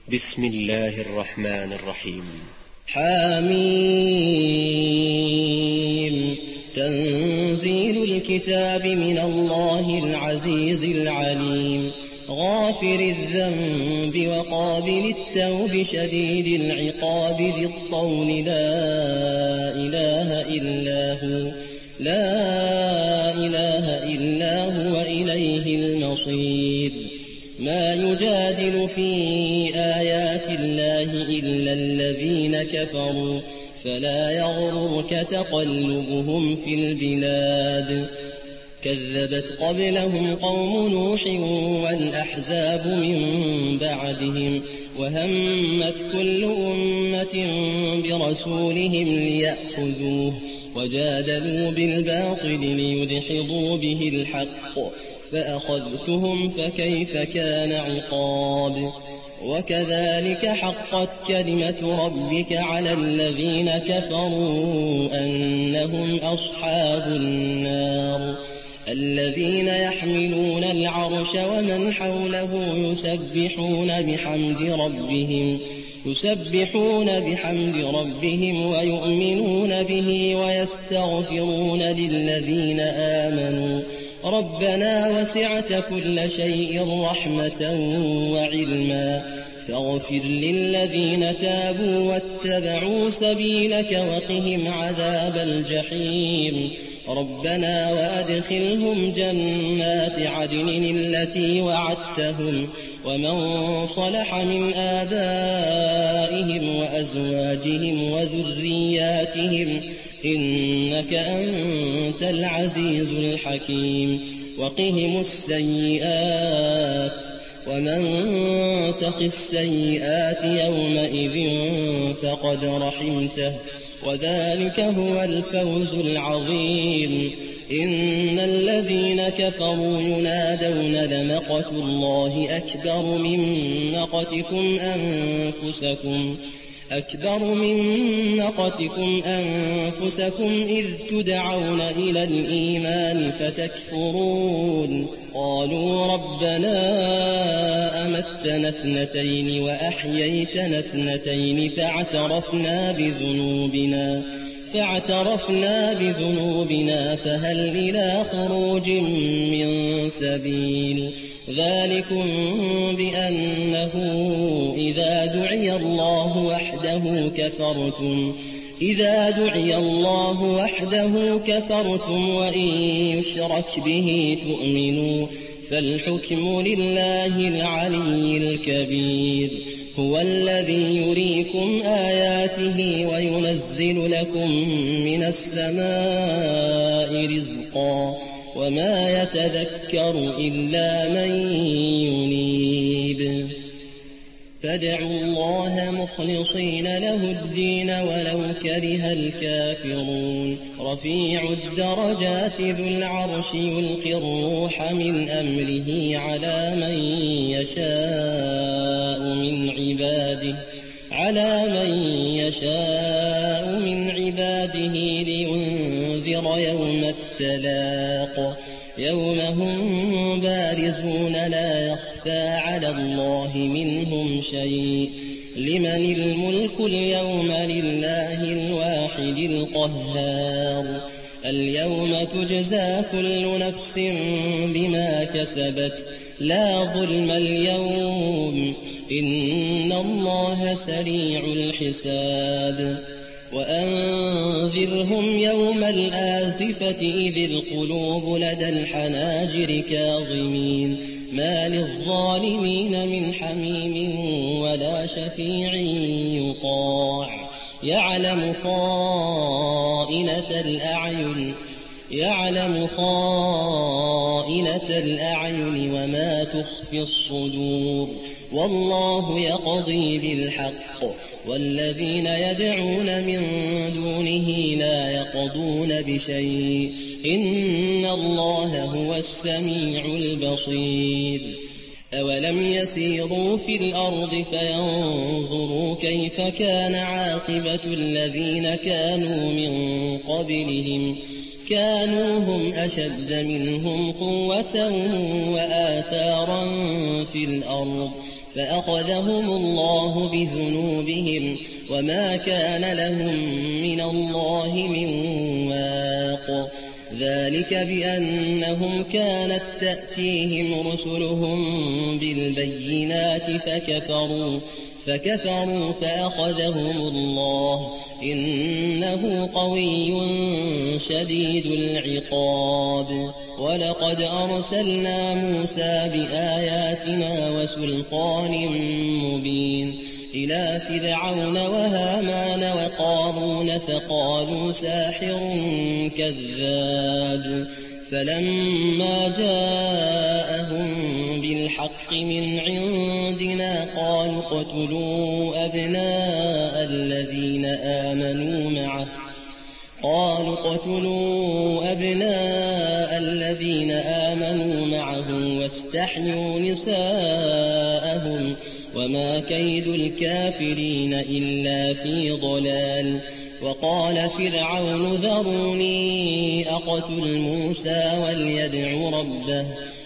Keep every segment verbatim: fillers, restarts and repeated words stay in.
بسم الله الرحمن الرحيم. حميم. تنزيل الكتاب من الله العزيز العليم، غافر الذنب وقابل التوب شديد العقاب ذي الطول، لا إله إلا هو لا إله إلا هو إليه المصير. ما يجادل في آيات الله إلا الذين كفروا، فلا يغررك تقلبهم في البلاد. كذبت قبلهم قوم نوح والأحزاب من بعدهم، وهمت كل أمة برسولهم ليأخذوه، وجادلوا بالباطل ليدحضوا به الحق، فأخذتهم فكيف كان عقاب. وكذلك حقت كلمة ربك على الذين كفروا أنهم أصحاب النار. الذين يحملون العرش ومن حوله يسبحون بحمد ربهم يسبحون بحمد ربهم ويؤمنون به ويستغفرون للذين آمنوا ربنا وسعت كل شيء رحمة وعلما، فاغفر للذين تابوا واتبعوا سبيلك وقهم عذاب الجحيم. ربنا وأدخلهم جنات عدن التي وعدتهم ومن صلح من آبائهم وأزواجهم وذرياتهم إنك أنت العزيز الحكيم. وقهم السيئات ومن تق السيئات يومئذ فقد رحمته، وذلك هو الفوز العظيم. إن الذين كفروا ينادون لمقت الله أكبر من مقتكم أنفسكم أكبر من مقتكم أنفسكم إذ تدعون إلى الإيمان فتكفرون. قالوا ربنا أمتنا اثنتين وأحييتنا اثنتين فاعترفنا بذنوبنا فاعترفنا بذنوبنا فهل إلى خروج من سبيل. ذلكم بأنه إذا دعي الله وحده كفرتم إذا دعي الله وحده كفرتم وإن يشرك به تؤمنوا، فالحكم لله العلي الكبير. هو الذي يريكم آياته وينزل لكم من السماء رزقا، وما يتذكر إلا من ينيب. فادعوا الله مخلصين له الدين ولو كره الكافرون. رفيع الدرجات ذو العرش يلقي الروح من أمره على من يشاء من عباده على من يشاء من عباده لينذر يوم التلاق، يوم هم بارزون لا يخفى على الله منهم شيء. لمن الملك اليوم؟ لله الواحد القهار. اليوم تجزى كل نفس بما كسبت لا ظلم اليوم، إن الله سريع الحساب. وأنذرهم يوم الآزفة إذ القلوب لدى الحناجر كاظمين، ما للظالمين من حميم ولا شفيع يطاع. يعلم خائنة الأعين يعلم خائنة الأعين وما تخفي الصدور، والله يقضي بالحق، والذين يدعون من دونه لا يقضون بشيء، إن الله هو السميع البصير. أولم يسيروا في الأرض فينظروا كيف كان عاقبة الذين كانوا من قبلهم كانوا هم أشد منهم قوة وآثارا في الأرض فأخذهم الله بذنوبهم وما كان لهم من الله من واق ذلك بأنهم كانت تأتيهم رسلهم بالبينات فكفروا فكفروا فأخذهم الله إنه قوي شديد العقاب ولقد أرسلنا موسى بآياتنا وسلطان مبين إلى فرعون وهامان وقارون فقالوا ساحر كذاب فلما جاءهم بالحق من عندنا قالوا اقتلوا أبناء الذين آمنوا معه قالوا اقتلوا أبناء الذين آمنوا معه واستحيوا نساءهم وما كيد الكافرين إلا في ضلال وقال فرعون ذروني أقتل موسى وليدع ربه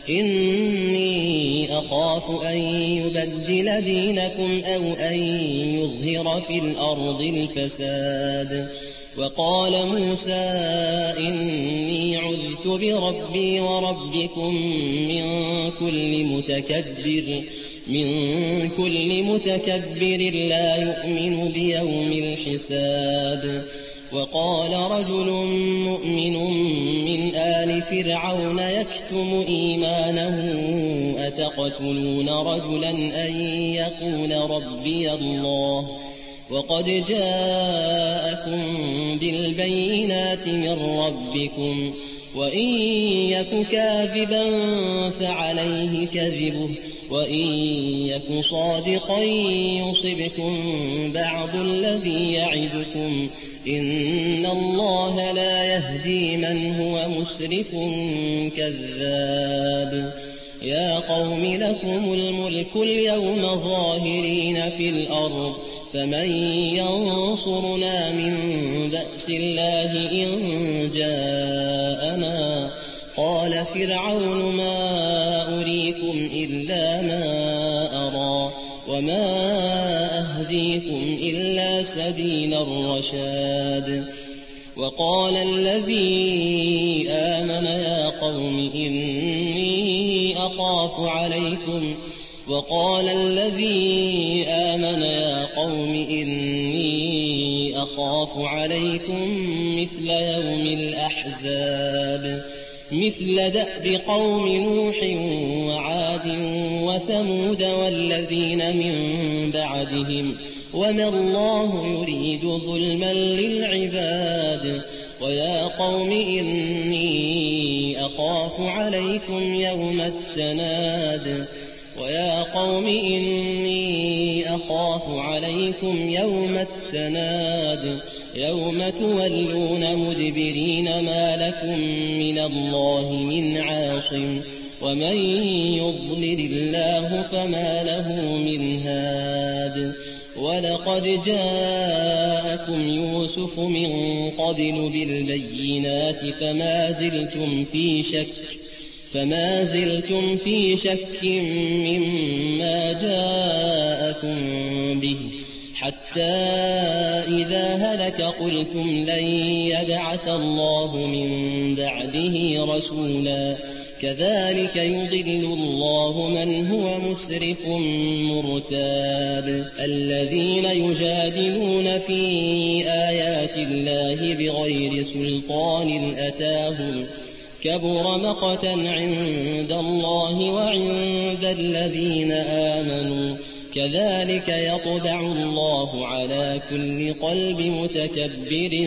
إني أخاف أن يبدل دينكم أو أن يظهر في الأرض الفساد وقال موسى إني عذت بربي وربكم من كل متكبر من كل متكبر لا يؤمن بيوم الحساب وقال رجل مؤمن من آل فرعون يكتم إيمانه أتقتلون رجلا أن يقول ربي الله وقد جاءكم بالبينات من ربكم وإن يك كاذبا فعليه كذبه وإن يك صادقا يصبكم بعض الذي يعدكم إن الله لا يهدي من هو مسرف كذاب يا قوم لكم الملك اليوم ظاهرين في الأرض فمن ينصرنا من بأس الله إن جاءنا قال فرعون ما أريكم إلا ما أرى وما أهديكم إلا سبيل الرشاد وقال الذي آمن يا قوم إني أخاف عليكم وقال الذي آمن يا قوم إني أخاف عليكم مثل يوم الأحزاب مثل دأب قوم نوح وعاد وثمود والذين من بعدهم وما الله يريد ظلما للعباد ويا قوم إني أخاف عليكم يوم التناد ويا قوم إني أخاف عليكم يوم التناد يوم تولون مدبرين ما لكم من الله من عاصم ومن يضلل الله فما له من هاد ولقد جاءكم يوسف من قبل بالبينات فما زلتم في شك فما زلتم في شك مما جاءكم به حتى إذا هلك قلتم لن يبعث الله من بعده رسولا كذلك يضل الله من هو مسرف مرتاب الذين يجادلون في آيات الله بغير سلطان أتاهم كبر مقتا عند الله وعند الذين آمنوا كذلك يطبع الله على كل قلب متكبر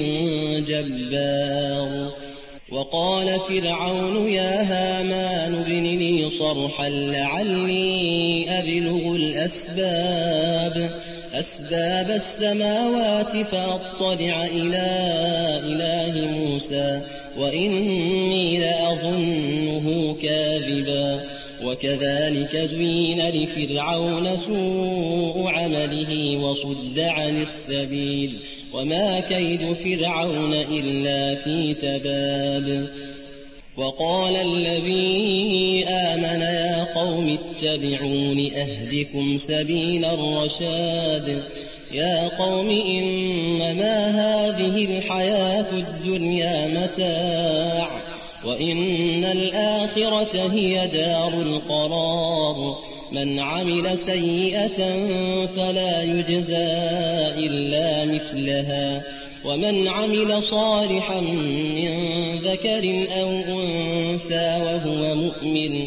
جبار وقال فرعون يا هامان ابن لي صرحا لعلي أبلغ الأسباب أسباب السماوات فأطلع إلى إله موسى وإني لأظنه كاذبا وكذلك زين لفرعون سوء عمله وصد عن السبيل وما كيد فرعون إلا في تباب وقال الذي آمن يا قوم اتبعون أهدكم سبيل الرشاد يا قوم إنما هذه الحياة الدنيا متاع وإن الآخرة هي دار القرار من عمل سيئة فلا يجزى إلا مثلها ومن عمل صالحا من ذكر أو أنثى وهو مؤمن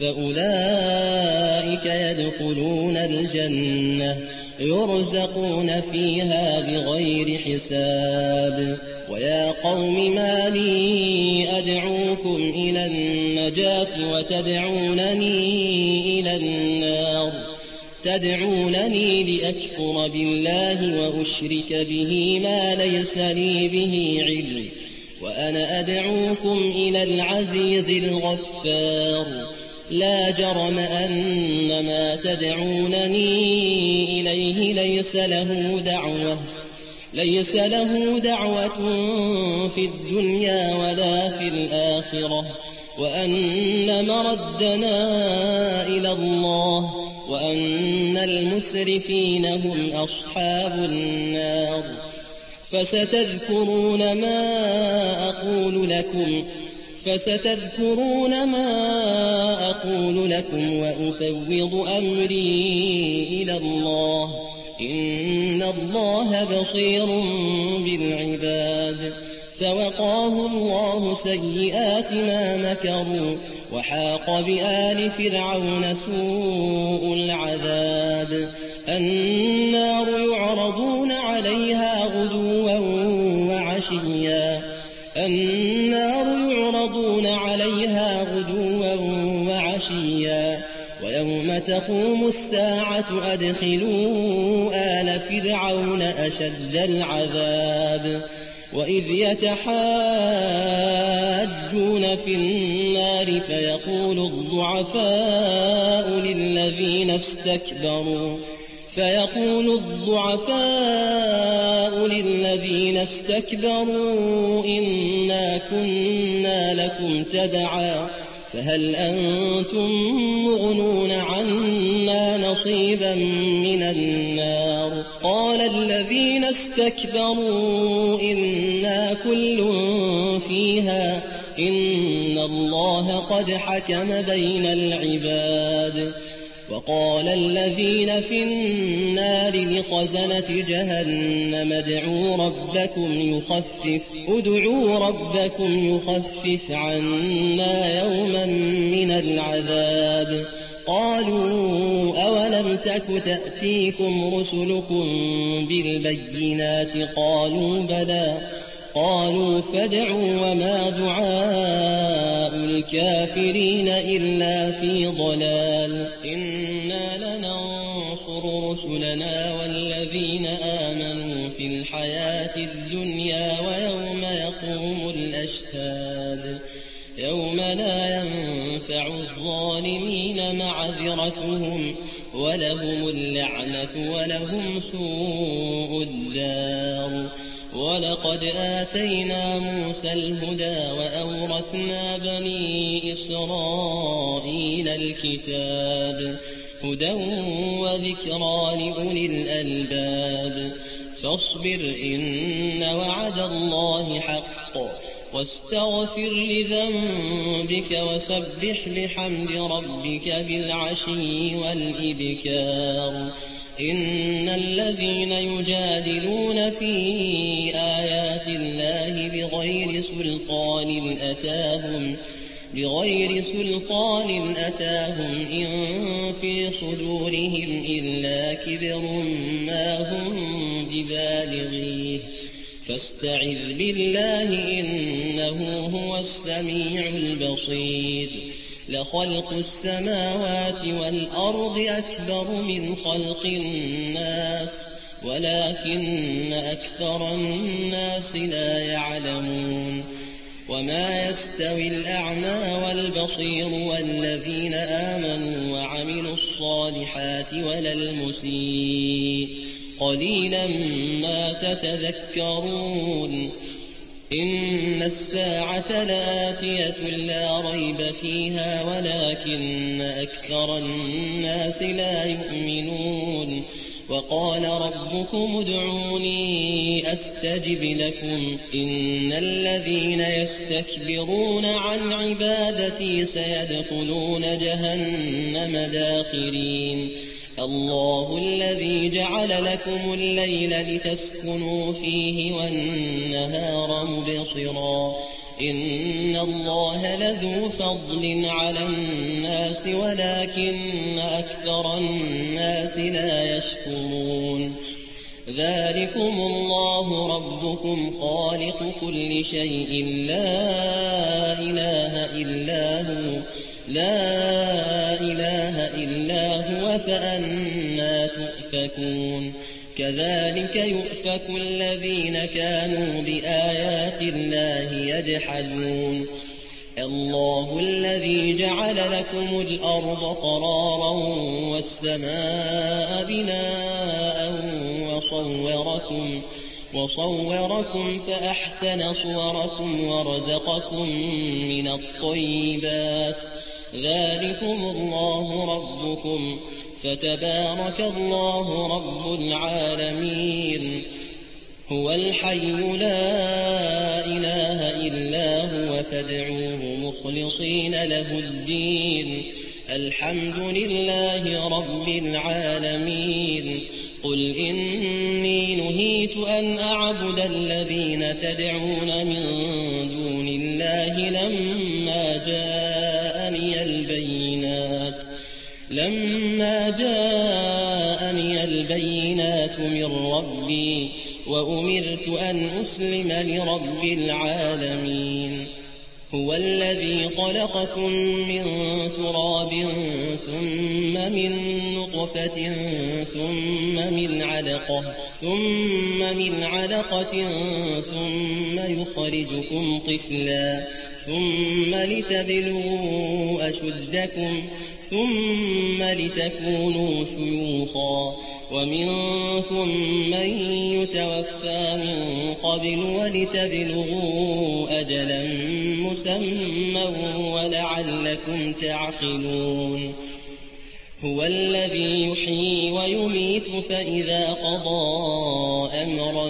فأولئك يدخلون الجنة يرزقون فيها بغير حساب ويا قوم ما لي أدعوكم إلى النجاة وتدعونني إلى النار تدعونني لأكفر بالله وأشرك به ما ليس لي به علم وأنا أدعوكم إلى العزيز الغفار لا جرم أن ما تدعونني إليه ليس له دعوة ليس له دعوة في الدنيا ولا في الآخرة وأن مردنا إلى الله وأن المسرفين هم أصحاب النار فستذكرون ما أقول لكم فستذكرون ما أقول لكم وأفوض أمري إلى الله إن الله بصير بالعباد فوقاه الله سيئات ما مكروا وحاق بآل فرعون سوء العذاب النار يعرضون عليها غدوا وعشيا النار يعرضون عليها غدوا وعشيا ويوم تقوم الساعة أدخلوا آل فرعون أشد العذاب وإذ يتحاجون في النار فيقول الضعفاء للذين استكبروا فيقول الضعفاء للذين استكبروا إنا كنا لكم تبعا فهل أنتم مغنون عنا نصيبا من النار قال الذين استكبروا إنا كل فيها إن الله قد حكم بين العباد وقال الذين في النار لخزنة جهنم ادعوا ربكم يخفف ادعوا ربكم يخفف عنا يوما من العذاب قالوا أولم تك تأتيكم رسلكم بالبينات قالوا بلى قالوا فادعوا وما دعاء الكافرين إلا في ضلال إنا لننصر رسلنا والذين آمنوا في الحياة الدنيا ويوم يقوم الأشهاد يوم لا ينفع الظالمين معذرتهم ولهم اللعنة ولهم سوء الدار ولقد آتينا موسى الهدى وأورثنا بني إسرائيل الكتاب هدى وذكرى لأولي الألباب فاصبر إن وعد الله حق واستغفر لذنبك وسبح بحمد ربك بالعشي والإبكار إن الذين يجادلون في آيات الله بغير سلطان أتاهم بغير سلطان أتاهم إن في صدورهم إلا كبر ما هم ببالغيه فاستعذ بالله إنه هو السميع البصير لخلق السماوات والأرض أكبر من خلق الناس ولكن أكثر الناس لا يعلمون وما يستوي الأعمى والبصير والذين آمنوا وعملوا الصالحات ولا المسيء قليلا ما تتذكرون إن الساعة لآتية لا ريب فيها ولكن أكثر الناس لا يؤمنون وقال ربكم ادعوني أستجب لكم إن الذين يستكبرون عن عبادتي سيدخلون جهنم داخرين الله الذي جعل لكم الليل لتسكنوا فيه والنهار مبصرا إن الله لذو فضل على الناس ولكن أكثر الناس لا يشكرون ذلكم الله ربكم خالق كل شيء لا إله إلا هو لا إله إلا هو فأنى تؤفكون كذلك يؤفك الذين كانوا بآيات الله يجحدون الله الذي جعل لكم الأرض قرارا والسماء بناء وصوركم وصوركم فأحسن صوركم ورزقكم من الطيبات ذلكم الله ربكم فتبارك الله رب العالمين هو الحي لا إله إلا هو فادعوه مخلصين له الدين الحمد لله رب العالمين قل إني نهيت أن أعبد الذين تدعون من دون الله لما جاءني البينات لما جاءني البينات من ربي وأمرت أن أسلم لرب العالمين هو الذي خلقكم من تراب ثم من نطفة ثم من علقة ثم من علقة ثم يخرجكم طفلا ثم لتبلغوا أشدكم ثم لتكونوا شيوخا ومنكم من يتوفى من قبل ولتبلغوا أجلا مسمى ولعلكم تعقلون هو الذي يحيي ويميت فإذا قضى أمرا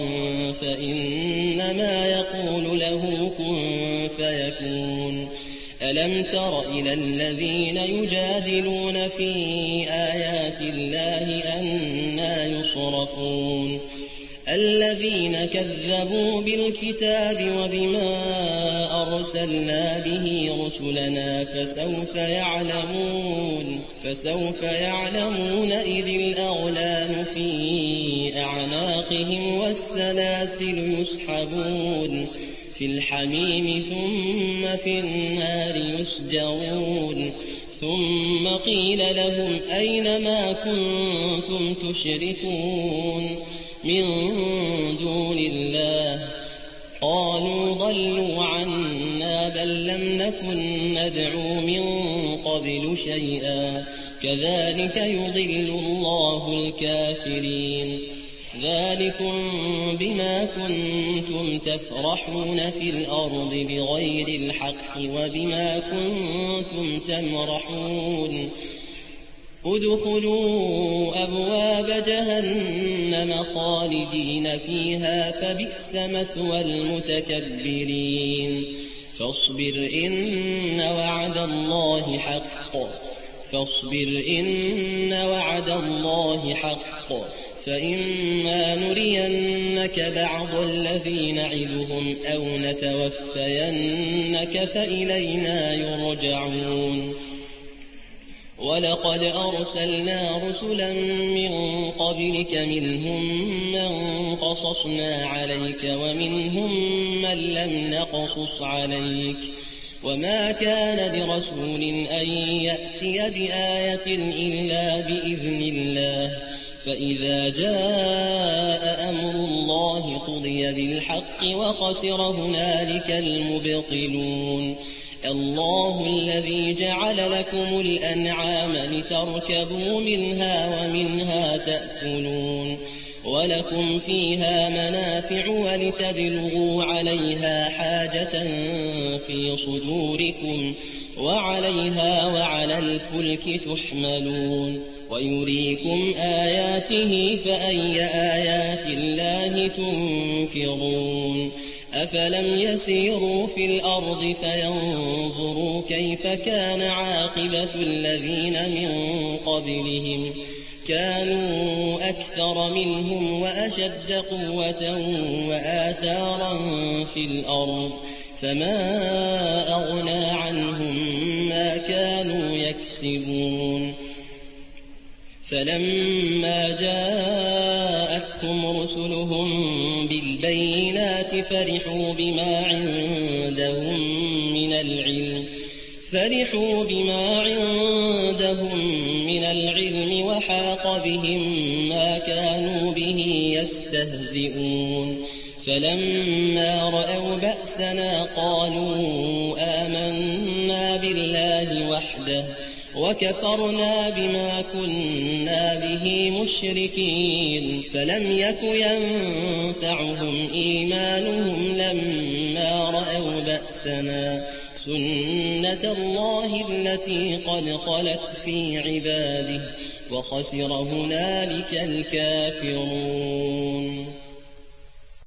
فإنما يقول له كن فيكون ألم تر إلى الذين يجادلون في آيات الله أنى يصرفون الذين كذبوا بالكتاب وبما أرسلنا به رسلنا فسوف يعلمون فسوف يعلمون إذ الأغلال في أعناقهم والسلاسل يسحبون في الحميم ثم في النار يسجرون ثم قيل لهم أين ما كنتم تشركون من دون الله قالوا ضلوا عنا بل لم نكن ندعو من قبل شيئا كذلك يضل الله الكافرين ذلكم بما كنتم تفرحون في الأرض بغير الحق وبما كنتم تمرحون ادخلوا أبواب جهنم خالدين فيها فبئس مثوى المتكبرين فاصبر إن وعد الله حق فاصبر إن وعد الله حق فإما نرينك بعض الذي نعدهم أو نتوفينك فإلينا يرجعون ولقد أرسلنا رسلا من قبلك منهم من قصصنا عليك ومنهم من لم نقصص عليك وما كان لرسول أن يأتي بآية إلا بإذن الله فإذا جاء أمر الله قضي بالحق وخسر هنالك المبطلون الله الذي جعل لكم الأنعام لتركبوا منها ومنها تأكلون ولكم فيها منافع ولتبلغوا عليها حاجة في صدوركم وعليها وعلى الفلك تحملون ويريكم آياته فأي آيات الله تنكرون أفلم يسيروا في الأرض فينظروا كيف كان عاقبة الذين من قبلهم كانوا أكثر منهم وأشد قوة وآثارا في الأرض فما أغنى عنهم ما كانوا يكسبون فلما جاءتهم رسلهم بالبينات فرحوا بما عندهم من العلم فرحوا بما عندهم من العلم وحاق بهم ما كانوا به يستهزئون فلما رأوا بأسنا قالوا آمنا بالله وحده وكفرنا بما كنا به مشركين فلم يك ينفعهم إيمانهم لما رأوا بأسنا سنة الله التي قد خلت في عباده وخسر هنالك الكافرون.